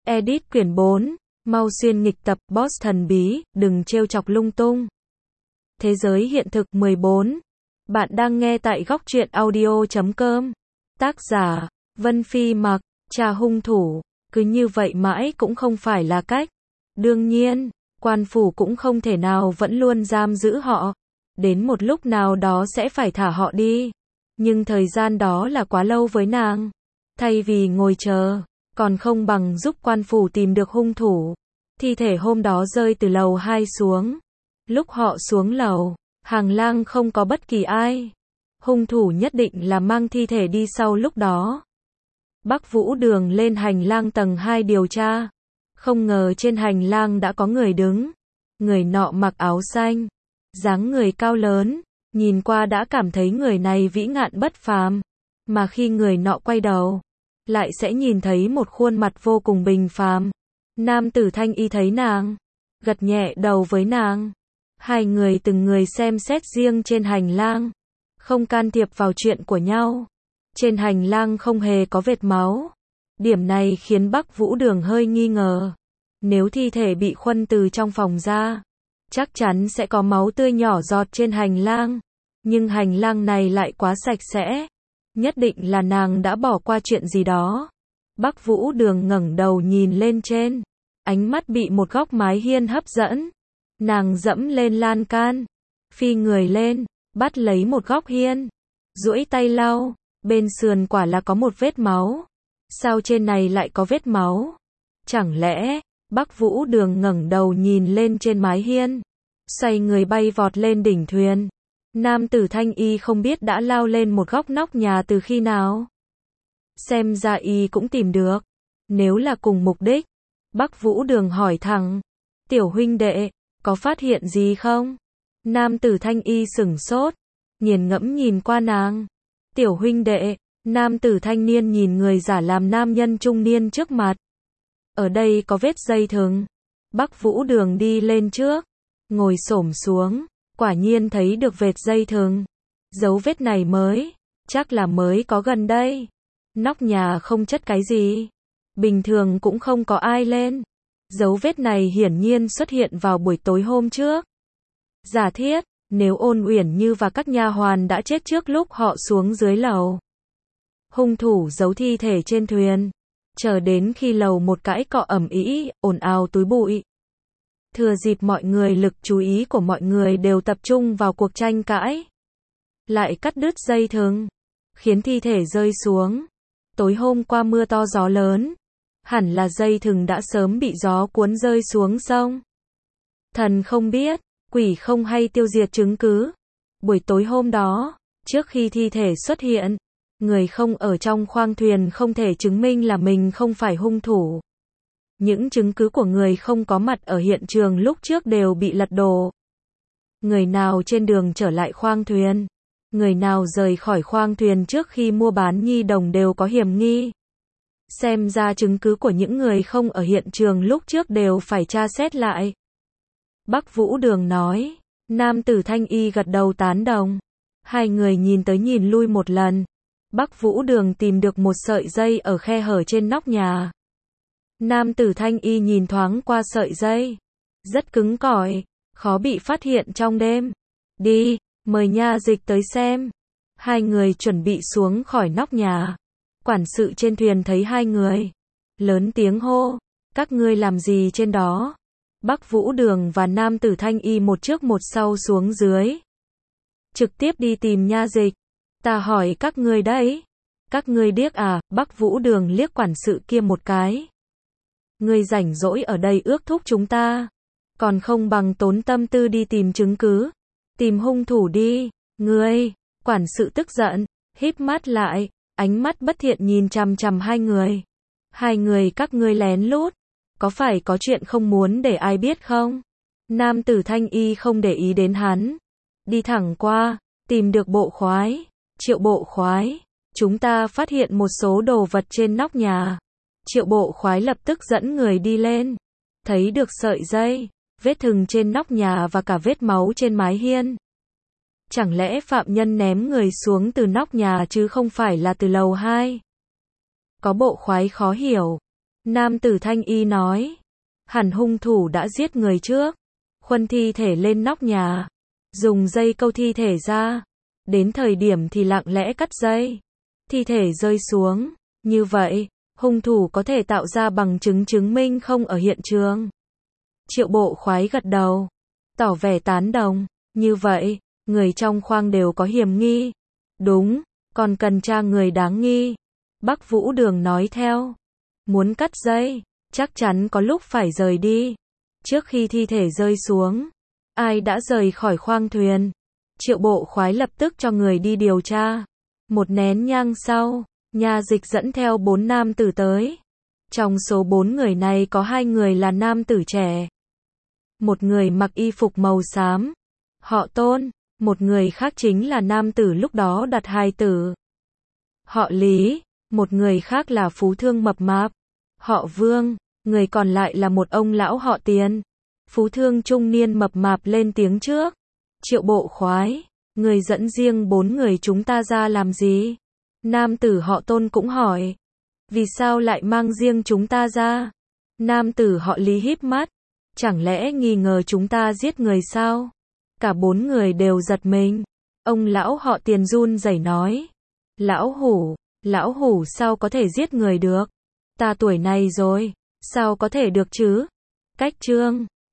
Edit quyển 4, mau xuyên nghịch tập, boss thần bí, đừng trêu chọc lung tung. Thế giới hiện thực 14. Bạn đang nghe tại góc truyện audio.com. Tác giả, Vân Phi Mặc, trà hung thủ, cứ như vậy mãi cũng không phải là cách. Đương nhiên, quan phủ cũng không thể nào vẫn luôn giam giữ họ. Đến một lúc nào đó sẽ phải thả họ đi. Nhưng thời gian đó là quá lâu với nàng. Thay vì ngồi chờ, còn không bằng giúp quan phủ tìm được hung thủ. Thi thể hôm đó rơi từ lầu 2 xuống. Lúc họ xuống lầu, hành lang không có bất kỳ ai. Hung thủ nhất định là mang thi thể đi sau lúc đó. Bắc Vũ Đường lên hành lang tầng 2 điều tra. Không ngờ trên hành lang đã có người đứng. Người nọ mặc áo xanh, dáng người cao lớn, nhìn qua đã cảm thấy người này vĩ ngạn bất phàm. Mà khi người nọ quay đầu, lại sẽ nhìn thấy một khuôn mặt vô cùng bình phàm. Nam tử thanh y thấy nàng, gật nhẹ đầu với nàng. Hai người từng người xem xét riêng trên hành lang, không can thiệp vào chuyện của nhau. Trên hành lang không hề có vệt máu. Điểm này khiến Bắc Vũ Đường hơi nghi ngờ. Nếu thi thể bị khuân từ trong phòng ra, chắc chắn sẽ có máu tươi nhỏ giọt trên hành lang. Nhưng hành lang này lại quá sạch sẽ. Nhất định là nàng đã bỏ qua chuyện gì đó. Bắc Vũ Đường ngẩng đầu nhìn lên trên. Ánh mắt bị một góc mái hiên hấp dẫn. Nàng dẫm lên lan can, phi người lên, bắt lấy một góc hiên, duỗi tay lau. Bên sườn quả là có một vết máu. Sao trên này lại có vết máu? Chẳng lẽ, Bắc Vũ Đường ngẩng đầu nhìn lên trên mái hiên, xoay người bay vọt lên đỉnh thuyền. Nam tử thanh y không biết đã lao lên một góc nóc nhà từ khi nào. Xem ra y cũng tìm được. Nếu là cùng mục đích, Bắc Vũ Đường hỏi thẳng, tiểu huynh đệ, có phát hiện gì không? Nam tử thanh y sửng sốt, nghiền ngẫm nhìn qua nàng. Tiểu huynh đệ, nam tử thanh niên nhìn người giả làm nam nhân trung niên trước mặt. Ở đây có vết dây thừng. Bắc Vũ Đường đi lên trước, ngồi xổm xuống, quả nhiên thấy được vệt dây thừng. Dấu vết này chắc là mới có gần đây. Nóc nhà không chất cái gì, bình thường cũng không có ai lên. Dấu vết này hiển nhiên xuất hiện vào buổi tối hôm trước. Giả thiết, nếu Ôn Uyển Như và các nha hoàn đã chết trước lúc họ xuống dưới lầu. Hung thủ giấu thi thể trên thuyền, chờ đến khi lầu một cãi cọ ầm ĩ, ồn ào túi bụi. Thừa dịp mọi người lực chú ý của mọi người đều tập trung vào cuộc tranh cãi. Lại cắt đứt dây thừng, khiến thi thể rơi xuống. Tối hôm qua mưa to gió lớn, hẳn là dây thừng đã sớm bị gió cuốn rơi xuống sông. Thần không biết, quỷ không hay tiêu diệt chứng cứ. Buổi tối hôm đó, trước khi thi thể xuất hiện, người không ở trong khoang thuyền không thể chứng minh là mình không phải hung thủ. Những chứng cứ của người không có mặt ở hiện trường lúc trước đều bị lật đổ. Người nào trên đường trở lại khoang thuyền, người nào rời khỏi khoang thuyền trước khi mua bán nhi đồng đều có hiểm nghi. Xem ra chứng cứ của những người không ở hiện trường lúc trước đều phải tra xét lại. Bắc Vũ Đường nói. Nam tử thanh y gật đầu tán đồng. Hai người nhìn tới nhìn lui một lần. Bắc Vũ Đường tìm được một sợi dây ở khe hở trên nóc nhà. Nam tử thanh y nhìn thoáng qua sợi dây. Rất cứng cỏi, khó bị phát hiện trong đêm. Đi, mời nha dịch tới xem. Hai người chuẩn bị xuống khỏi nóc nhà. Quản sự trên thuyền thấy hai người, lớn tiếng hô, các ngươi làm gì trên đó? Bắc Vũ Đường và nam tử thanh y một trước một sau xuống dưới. Trực tiếp đi tìm nha dịch. Ta hỏi các ngươi đấy. Các ngươi điếc à? Bắc Vũ Đường liếc quản sự kia một cái. Ngươi rảnh rỗi ở đây ước thúc chúng ta, còn không bằng tốn tâm tư đi tìm chứng cứ. Tìm hung thủ đi. Ngươi, quản sự tức giận, híp mắt lại, ánh mắt bất thiện nhìn chằm chằm hai người. Hai người các ngươi lén lút, có phải có chuyện không muốn để ai biết không? Nam tử thanh y không để ý đến hắn, đi thẳng qua, tìm được bộ khoái. Triệu bộ khoái, chúng ta phát hiện một số đồ vật trên nóc nhà. Triệu bộ khoái lập tức dẫn người đi lên, thấy được sợi dây, vết thừng trên nóc nhà và cả vết máu trên mái hiên. Chẳng lẽ phạm nhân ném người xuống từ nóc nhà chứ không phải là từ lầu 2? Có bộ khoái khó hiểu. Nam tử thanh y nói. Hẳn hung thủ đã giết người trước. Khuân thi thể lên nóc nhà. Dùng dây câu thi thể ra. Đến thời điểm thì lặng lẽ cắt dây. Thi thể rơi xuống. Như vậy, hung thủ có thể tạo ra bằng chứng chứng minh không ở hiện trường. Triệu Bộ Khoái gật đầu. Tỏ vẻ tán đồng. Như vậy, người trong khoang đều có hiểm nghi. Đúng, còn cần tra người đáng nghi. Bắc Vũ Đường nói theo. Muốn cắt dây, chắc chắn có lúc phải rời đi. Trước khi thi thể rơi xuống, ai đã rời khỏi khoang thuyền? Triệu Bộ Khoái lập tức cho người đi điều tra. Một nén nhang sau, nhà dịch dẫn theo 4 nam tử tới. Trong số 4 người này có 2 người là nam tử trẻ. Một người mặc y phục màu xám, họ Tôn. Một người khác chính là nam tử lúc đó đặt hài tử, họ Lý. Một người khác là phú thương mập mạp, họ Vương. Người còn lại là một ông lão họ Tiền. Phú thương trung niên mập mạp lên tiếng trước. Triệu Bộ Khoái, người dẫn riêng 4 người chúng ta ra làm gì? Nam tử họ Tôn cũng hỏi. Vì sao lại mang riêng chúng ta ra? Nam tử họ Lý híp mắt. Chẳng lẽ nghi ngờ chúng ta giết người sao? Cả 4 người đều giật mình. Ông lão họ Tiền run rẩy nói. Lão hủ sao có thể giết người được? Ta tuổi này rồi, sao có thể được chứ? Cách chương